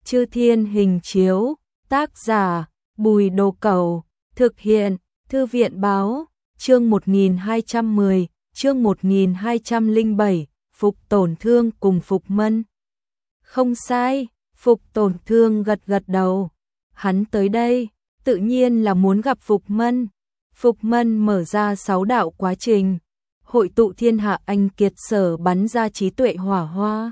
Chư Thiên Hình Chiếu, tác giả Bùi Đồ Cẩu, thực hiện Thư viện Báo, chương 1210, chương 1207, Phục Tổn Thương cùng Phục Mân. Không sai, Phục Tổn Thương gật gật đầu. Hắn tới đây, tự nhiên là muốn gặp Phục Mân. Phục Mân mở ra 6 đạo quá trình, hội tụ thiên hạ anh kiệt sở bắn ra trí tuệ hỏa hoa.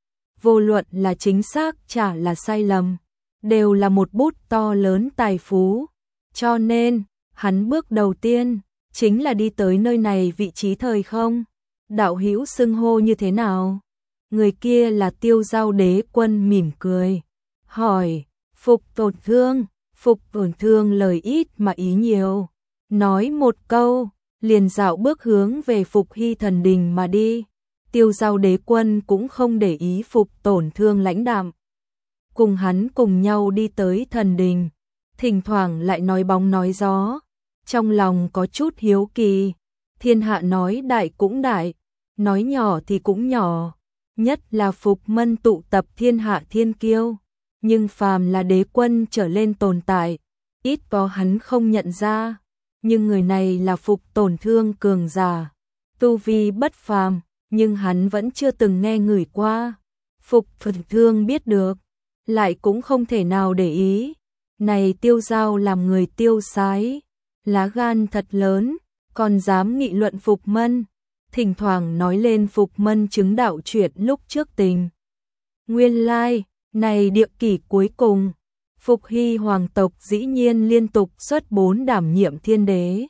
Vô luận là chính xác chả là sai lầm, đều là một bút to lớn tài phú. Cho nên, hắn bước đầu tiên, chính là đi tới nơi này vị trí thời không. Đạo hữu xưng hô như thế nào? Người kia là Tiêu Giao Đế Quân mỉm cười, hỏi, Phục Tổn Thương. Phục Tổn Thương lời ít mà ý nhiều, nói một câu, liền dạo bước hướng về Phục Hy Thần Đình mà đi. Tiêu Giao Đế Quân cũng không để ý Phục Tổn Thương lãnh đạm, cùng hắn cùng nhau đi tới thần đình, thỉnh thoảng lại nói bóng nói gió, trong lòng có chút hiếu kỳ. Thiên hạ nói đại cũng đại, nói nhỏ thì cũng nhỏ, nhất là Phục Mân tụ tập thiên hạ thiên kiêu, nhưng phàm là đế quân trở lên tồn tại, ít có hắn không nhận ra, nhưng người này là Phục Tổn Thương cường giả, tu vi bất phàm, nhưng hắn vẫn chưa từng nghe ngửi qua. Phục Tổn Thương biết được, lại cũng không thể nào để ý. Này Tiêu Giao làm người tiêu sái, lá gan thật lớn, còn dám nghị luận Phục Mân, thỉnh thoảng nói lên Phục Mân chứng đạo chuyện lúc trước tình. Nguyên lai, này địa kỷ cuối cùng, Phục Hy hoàng tộc dĩ nhiên liên tục xuất 4 đảm nhiệm thiên đế.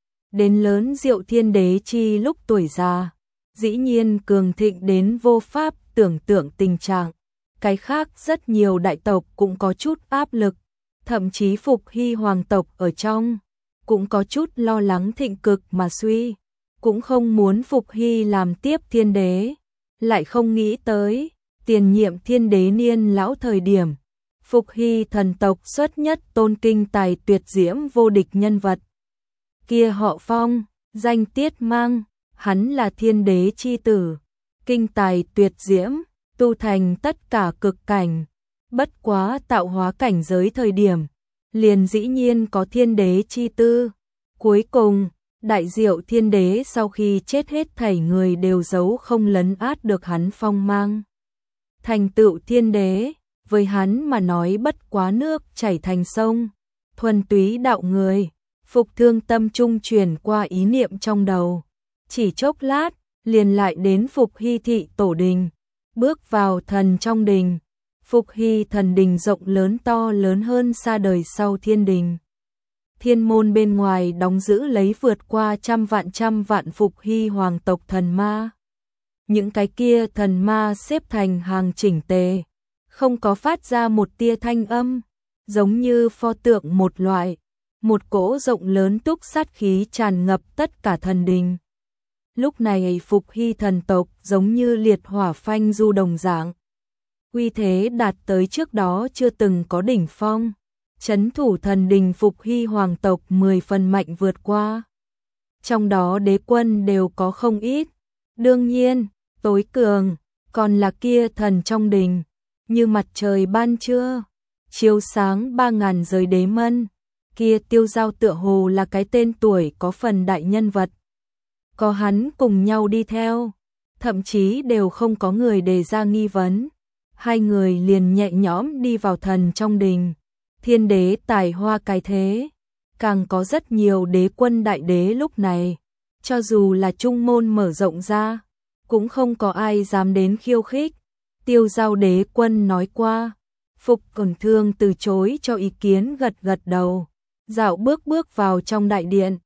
Đến lớn Diệu Thiên Đế chi lúc tuổi già, dĩ nhiên cường thịnh đến vô pháp tưởng tượng tình trạng. Cái khác rất nhiều đại tộc cũng có chút áp lực, thậm chí Phục Hy hoàng tộc ở trong cũng có chút lo lắng thịnh cực mà suy, cũng không muốn Phục Hy làm tiếp thiên đế, lại không nghĩ tới tiền nhiệm thiên đế niên lão thời điểm, Phục Hy thần tộc xuất nhất tôn kinh tài tuyệt diễm vô địch nhân vật. Kia họ Phong, danh Tiết Mang, hắn là thiên đế chi tử, kinh tài tuyệt diễm, tu thành tất cả cực cảnh, bất quá tạo hóa cảnh giới thời điểm, liền dĩ nhiên có thiên đế chi tư. Cuối cùng, đại diệu thiên đế sau khi chết hết thảy người đều giấu không lấn át được hắn phong mang. Thành tựu thiên đế, với hắn mà nói bất quá nước chảy thành sông, thuần túy đạo người. Phục Thương tâm trung truyền qua ý niệm trong đầu, chỉ chốc lát, liền lại đến Phục Hy thị tổ đình, bước vào thần trong đình. Phục Hy thần đình rộng lớn to lớn hơn xa đời sau thiên đình. Thiên môn bên ngoài đóng giữ lấy vượt qua trăm vạn Phục Hy hoàng tộc thần ma. Những cái kia thần ma xếp thành hàng chỉnh tề, không có phát ra một tia thanh âm, giống như pho tượng một loại. Một cỗ rộng lớn túc sát khí tràn ngập tất cả thần đình. Lúc này Phục Hy thần tộc giống như liệt hỏa phanh du đồng dạng, uy thế đạt tới trước đó chưa từng có đỉnh phong. Trấn thủ thần đình Phục Hy hoàng tộc 10 phần mạnh vượt qua, trong đó đế quân đều có không ít. Đương nhiên, tối cường còn là kia thần trong đình, như mặt trời ban trưa, chiếu sáng 3000 giới đế mân. Kia Tiêu Giao tựa hồ là cái tên tuổi có phần đại nhân vật, có hắn cùng nhau đi theo, thậm chí đều không có người đề ra nghi vấn. Hai người liền nhẹ nhõm đi vào thần trong đình. Thiên đế tài hoa cái thế, càng có rất nhiều đế quân đại đế lúc này, cho dù là trung môn mở rộng ra, cũng không có ai dám đến khiêu khích. Tiêu Giao Đế Quân nói qua, Phục Tổn Thương từ chối cho ý kiến gật gật đầu, dạo bước vào trong đại điện,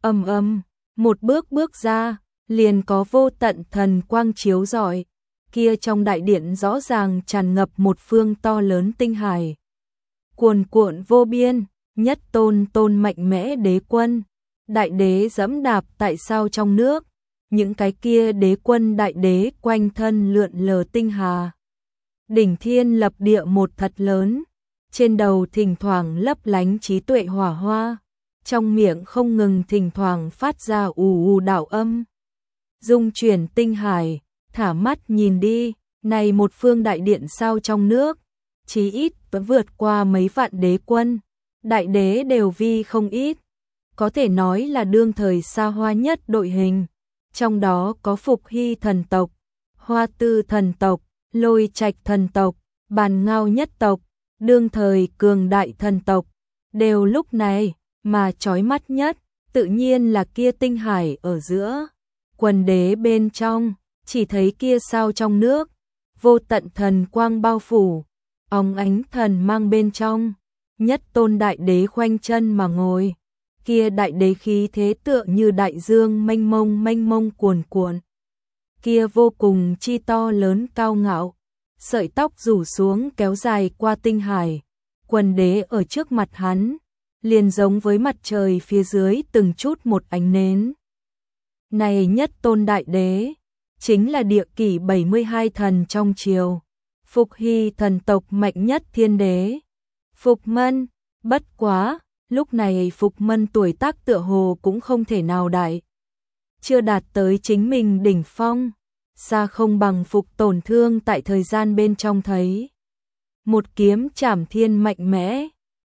một bước ra, liền có vô tận thần quang chiếu rọi. Kia trong đại điện rõ ràng tràn ngập một phương to lớn tinh hải, cuồn cuộn vô biên, nhất tôn mạnh mẽ đế quân, đại đế dẫm đạp tại sao trong nước, những cái kia đế quân đại đế quanh thân lượn lờ tinh hà. Đỉnh thiên lập địa một thật lớn, trên đầu thỉnh thoảng lấp lánh trí tuệ hỏa hoa, trong miệng không ngừng thỉnh thoảng phát ra ù đạo âm. Dung chuyển tinh hải, thả mắt nhìn đi, này một phương đại điện sao trong nước, chí ít vẫn vượt qua mấy vạn đế quân, đại đế đều vi không ít, có thể nói là đương thời xa hoa nhất đội hình, trong đó có Phục Hy thần tộc, Hoa Tư thần tộc, Lôi Trạch thần tộc, Bàn Ngao nhất tộc, đương thời cường đại thần tộc, đều lúc này mà chói mắt nhất, tự nhiên là kia tinh hải ở giữa, quần đế bên trong, chỉ thấy kia sao trong nước, vô tận thần quang bao phủ, óng ánh thần mang bên trong, nhất tôn đại đế khoanh chân mà ngồi, kia đại đế khí thế tựa như đại dương mênh mông cuồn cuộn, kia vô cùng chi to lớn cao ngạo, sợi tóc rủ xuống kéo dài qua tinh hải, quần đế ở trước mặt hắn, liền giống với mặt trời phía dưới từng chút một ánh nến. Này nhất tôn đại đế, chính là địa kỷ 72 thần trong triều, Phục Hy thần tộc mạnh nhất thiên đế, Phục Mân, bất quá, lúc này Phục Mân tuổi tác tựa hồ cũng không thể nào đại, chưa đạt tới chính mình đỉnh phong, xa không bằng Phục Tổn Thương tại thời gian bên trong thấy. Một kiếm trảm thiên mạnh mẽ,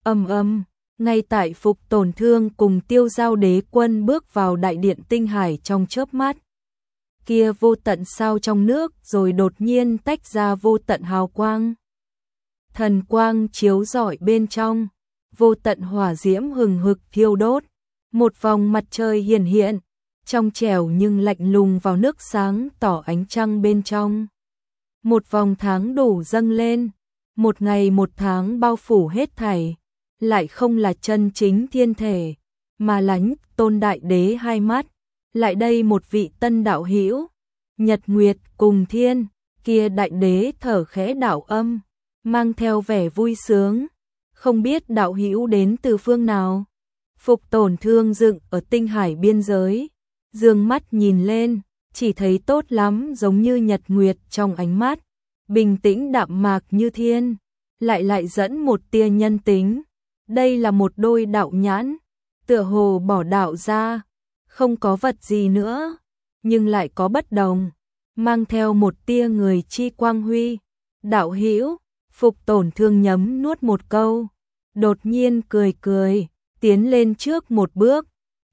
ngay tại Phục Tổn Thương cùng Tiêu Giao đế quân bước vào đại điện tinh hải trong chớp mắt. Kia vô tận sao trong nước rồi đột nhiên tách ra vô tận hào quang. Thần quang chiếu rọi bên trong, vô tận hỏa diễm hừng hực thiêu đốt, một vòng mặt trời hiển hiện, trong trẻo nhưng lạnh lùng vào nước sáng tỏ ánh trăng bên trong. Một vòng tháng đủ dâng lên, một ngày một tháng bao phủ hết thảy, lại không là chân chính thiên thể, mà là tôn đại đế hai mắt, lại đây một vị tân đạo hữu, nhật nguyệt cùng thiên, kia đại đế thở khẽ đạo âm, mang theo vẻ vui sướng, không biết đạo hữu đến từ phương nào. Phục Tổn Thương dựng ở tinh hải biên giới, dương mắt nhìn lên, chỉ thấy tốt lắm giống như nhật nguyệt trong ánh mắt, bình tĩnh đạm mạc như thiên, lại dẫn một tia nhân tính. Đây là một đôi đạo nhãn, tựa hồ bỏ đạo ra, không có vật gì nữa, nhưng lại có bất đồng, mang theo một tia người chi quang huy. Đạo hữu, Phục Tổn Thương nhấm nuốt một câu, đột nhiên cười, tiến lên trước một bước,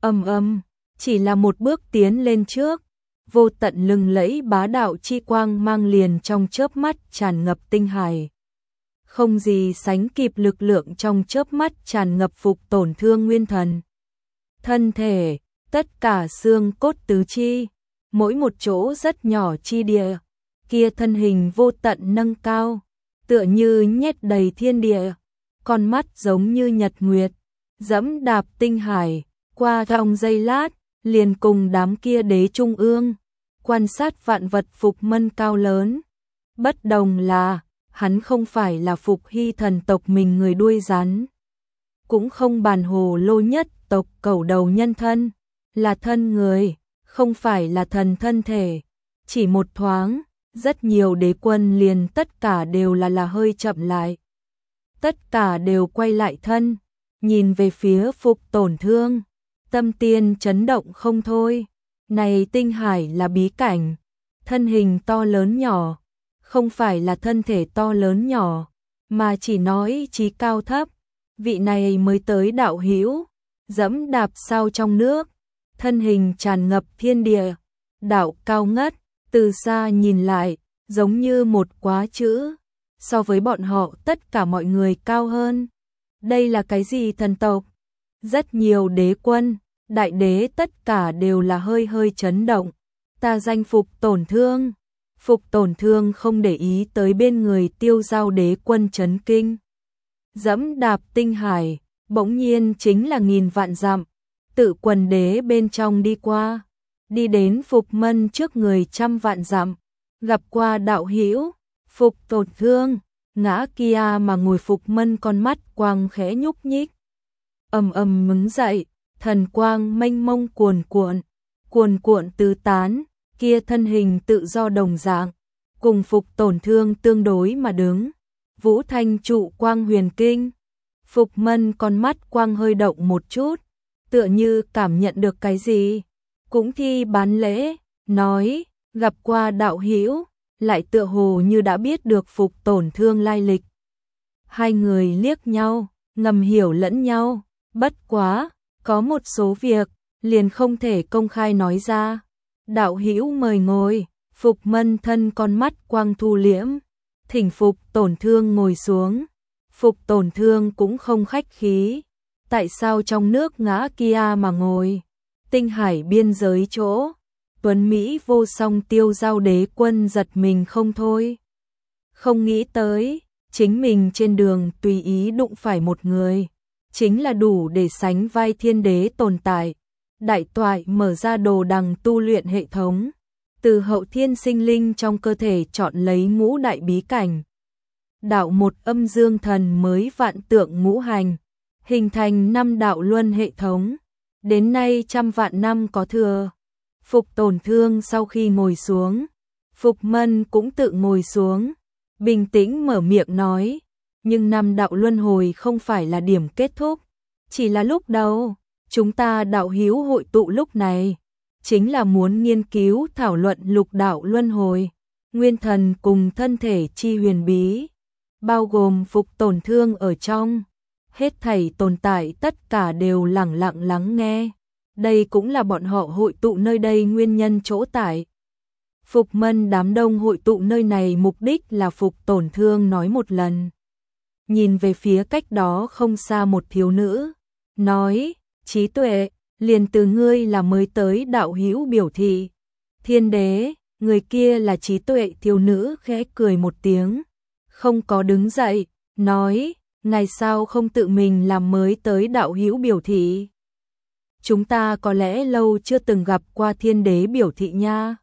chỉ là một bước tiến lên trước, vô tận lừng lẫy bá đạo chi quang mang liền trong chớp mắt tràn ngập tinh hải. Không gì sánh kịp lực lượng trong chớp mắt tràn ngập Phục Tổn Thương nguyên thần. Thân thể, tất cả xương cốt tứ chi, mỗi một chỗ rất nhỏ chi địa, kia thân hình vô tận nâng cao, tựa như nhét đầy thiên địa, con mắt giống như nhật nguyệt, dẫm đạp tinh hải, qua trong giây lát, liền cùng đám kia đế trung ương, quan sát vạn vật Phục Mân cao lớn. Bất đồng là, hắn không phải là Phục Hy thần tộc mình người đuôi rắn, cũng không Bàn Hồ Lô nhất tộc cẩu đầu nhân thân, là thân người, không phải là thần thân thể. Chỉ một thoáng, rất nhiều đế quân liền tất cả đều là hơi chậm lại. Tất cả đều quay lại thân, nhìn về phía Phục Tổn Thương, tâm tiên chấn động không thôi. Này tinh hải là bí cảnh, thân hình to lớn nhỏ, không phải là thân thể to lớn nhỏ, mà chỉ nói trí cao thấp, vị này mới tới đạo hữu, dẫm đạp sao trong nước, thân hình tràn ngập thiên địa, đạo cao ngất, từ xa nhìn lại, giống như một quá chữ, so với bọn họ tất cả mọi người cao hơn. Đây là cái gì thần tộc? Rất nhiều đế quân, đại đế tất cả đều là hơi chấn động, ta danh Phục Tổn Thương. Phục Tổn Thương không để ý tới bên người Tiêu Giao đế quân chấn kinh. Dẫm đạp tinh hải, bỗng nhiên chính là nghìn vạn dặm, tự quần đế bên trong đi qua, đi đến Phục Mân trước người trăm vạn dặm, gặp qua đạo hữu. Phục Tổn Thương, ngã kia mà ngồi Phục Mân con mắt quang khẽ nhúc nhích. Mứng dậy, thần quang mênh mông cuồn cuộn tứ tán, kia thân hình tự do đồng dạng, cùng Phục Tổn Thương tương đối mà đứng. Vũ Thanh trụ quang huyền kinh. Phục Mân con mắt quang hơi động một chút, tựa như cảm nhận được cái gì, cũng thi bán lễ, nói, gặp qua đạo hữu, lại tựa hồ như đã biết được Phục Tổn Thương lai lịch. Hai người liếc nhau, ngầm hiểu lẫn nhau, bất quá, có một số việc, liền không thể công khai nói ra. Đạo hữu mời ngồi, Phục Mân thân con mắt quang thu liễm, thỉnh Phục Tổn Thương ngồi xuống. Phục Tổn Thương cũng không khách khí, tại sao trong nước ngã kia mà ngồi, tinh hải biên giới chỗ, tuấn Mỹ vô song Tiêu Giao đế quân giật mình không thôi. Không nghĩ tới, chính mình trên đường tùy ý đụng phải một người, chính là đủ để sánh vai thiên đế tồn tại. Đại toại mở ra đồ đằng tu luyện hệ thống, từ hậu thiên sinh linh trong cơ thể chọn lấy ngũ đại bí cảnh. Đạo một âm dương thần mới vạn tượng ngũ hành, hình thành 5 đạo luân hệ thống, đến nay trăm vạn năm có thừa. Phục Tổn Thương sau khi ngồi xuống, Phục Mân cũng tự ngồi xuống, bình tĩnh mở miệng nói, nhưng 5 đạo luân hồi không phải là điểm kết thúc, chỉ là lúc đầu. Chúng ta đạo hữu hội tụ lúc này, chính là muốn nghiên cứu thảo luận lục đạo luân hồi, nguyên thần cùng thân thể chi huyền bí, bao gồm Phục Tổn Thương ở trong. Hết thảy tồn tại tất cả đều lẳng lặng lắng nghe. Đây cũng là bọn họ hội tụ nơi đây nguyên nhân chỗ tại. Phục Mân đám đông hội tụ nơi này mục đích là Phục Tổn Thương nói một lần. Nhìn về phía cách đó không xa một thiếu nữ, nói, trí tuệ, liền từ ngươi là mới tới đạo hữu biểu thị. Thiên đế, người kia là trí tuệ. Thiếu nữ khẽ cười một tiếng, không có đứng dậy, nói, ngài sao không tự mình làm mới tới đạo hữu biểu thị? Chúng ta có lẽ lâu chưa từng gặp qua thiên đế biểu thị nha.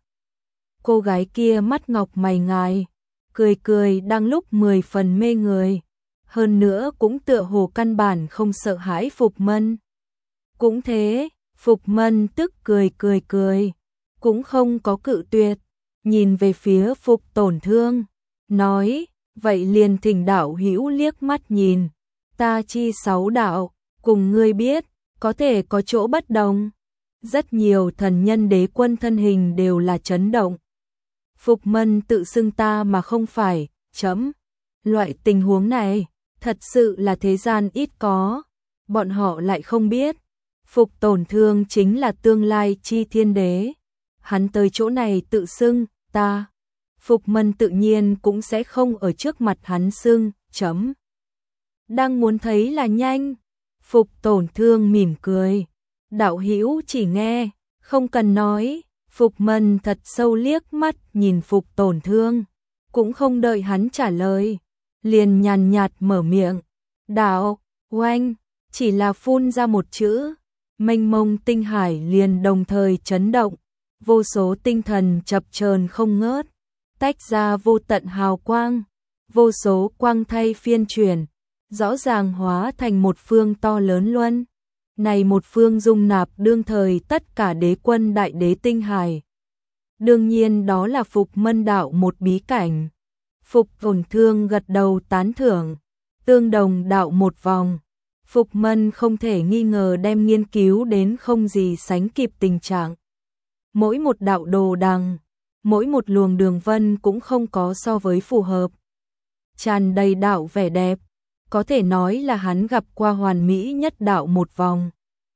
Cô gái kia mắt ngọc mày ngài, cười cười đang lúc 10 phần mê người, hơn nữa cũng tựa hồ căn bản không sợ hãi Phục Mân. Cũng thế, Phục Mân tức cười, cũng không có cự tuyệt, nhìn về phía Phục Tổn Thương, nói, vậy liền thỉnh đạo hữu liếc mắt nhìn, ta chi 6 đạo, cùng ngươi biết, có thể có chỗ bất đồng. Rất nhiều thần nhân đế quân thân hình đều là chấn động. Phục Mân tự xưng ta mà không phải, chấm. Loại tình huống này, thật sự là thế gian ít có, bọn họ lại không biết. Phục Tổn Thương chính là tương lai chi thiên đế. Hắn tới chỗ này tự xưng, ta. Phục Mân tự nhiên cũng sẽ không ở trước mặt hắn xưng, chấm. Đang muốn thấy là nhanh. Phục Tổn Thương mỉm cười. Đạo hữu chỉ nghe, không cần nói. Phục Mân thật sâu liếc mắt nhìn Phục Tổn Thương, cũng không đợi hắn trả lời, liền nhàn nhạt mở miệng. Đạo, oanh, chỉ là phun ra một chữ, mênh mông tinh hải liền đồng thời chấn động, vô số tinh thần chập chờn không ngớt, tách ra vô tận hào quang, vô số quang thay phiên chuyển, rõ ràng hóa thành một phương to lớn luân. Này một phương dung nạp đương thời tất cả đế quân đại đế tinh hải. Đương nhiên đó là Phục Mân đạo một bí cảnh. Phục Tổn Thương gật đầu tán thưởng, tương đồng đạo một vòng. Phục Mân không thể nghi ngờ đem nghiên cứu đến không gì sánh kịp tình trạng. Mỗi một đạo đồ đằng, mỗi một luồng đường vân cũng không có so với phù hợp. Tràn đầy đạo vẻ đẹp, có thể nói là hắn gặp qua hoàn mỹ nhất đạo một vòng.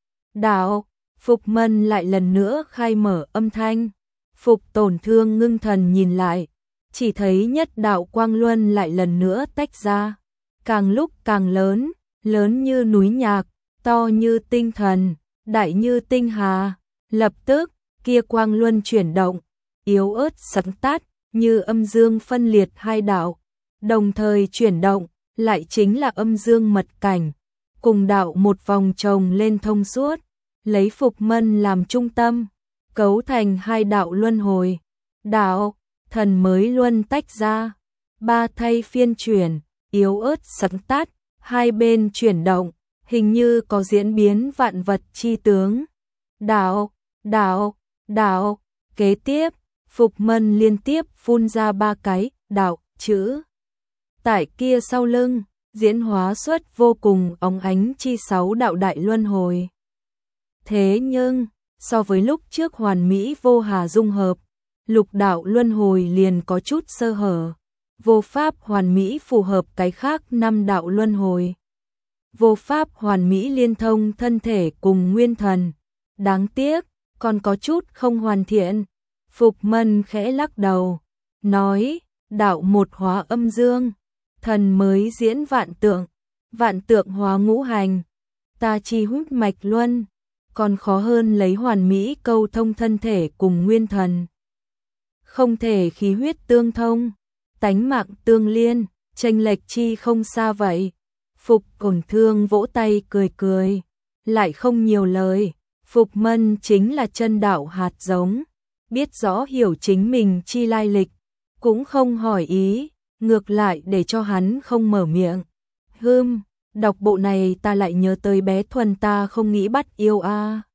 Đạo, Phục Mân lại lần nữa khai mở âm thanh. Phục Tổn Thương ngưng thần nhìn lại, chỉ thấy nhất đạo quang luân lại lần nữa tách ra, càng lúc càng lớn, lớn như núi nhạc, to như tinh thần, đại như tinh hà. Lập tức, kia quang luân chuyển động, yếu ớt sáng tát, như âm dương phân liệt hai đạo, đồng thời chuyển động, lại chính là âm dương mật cảnh, cùng đạo một vòng chồng lên thông suốt, lấy Phục Mân làm trung tâm, cấu thành hai đạo luân hồi. Đạo, thần mới luân tách ra, ba thay phiên chuyển, yếu ớt sáng tát, hai bên chuyển động, hình như có diễn biến vạn vật chi tướng. Đạo, đạo, đạo, kế tiếp, Phục Mân liên tiếp phun ra 3 cái đạo chữ. Tại kia sau lưng, diễn hóa xuất vô cùng óng ánh chi 6 đạo đại luân hồi. Thế nhưng, so với lúc trước hoàn mỹ vô hà dung hợp, lục đạo luân hồi liền có chút sơ hở. Vô pháp hoàn mỹ phù hợp cái khác năm đạo luân hồi. Vô pháp hoàn mỹ liên thông thân thể cùng nguyên thần. Đáng tiếc, còn có chút không hoàn thiện. Phục Mân khẽ lắc đầu, nói, đạo một hóa âm dương, thần mới diễn vạn tượng hóa ngũ hành, ta chi huyết mạch luân, còn khó hơn lấy hoàn mỹ câu thông thân thể cùng nguyên thần. Không thể khí huyết tương thông, tánh mạng tương liên, chênh lệch chi không xa vậy. Phục Cổn Thương vỗ tay cười cười, lại không nhiều lời. Phục Mân chính là chân đạo hạt giống, biết rõ hiểu chính mình chi lai lịch, cũng không hỏi ý, ngược lại để cho hắn không mở miệng. Đọc bộ này ta lại nhớ tới bé Thuần ta không nghĩ bắt yêu a.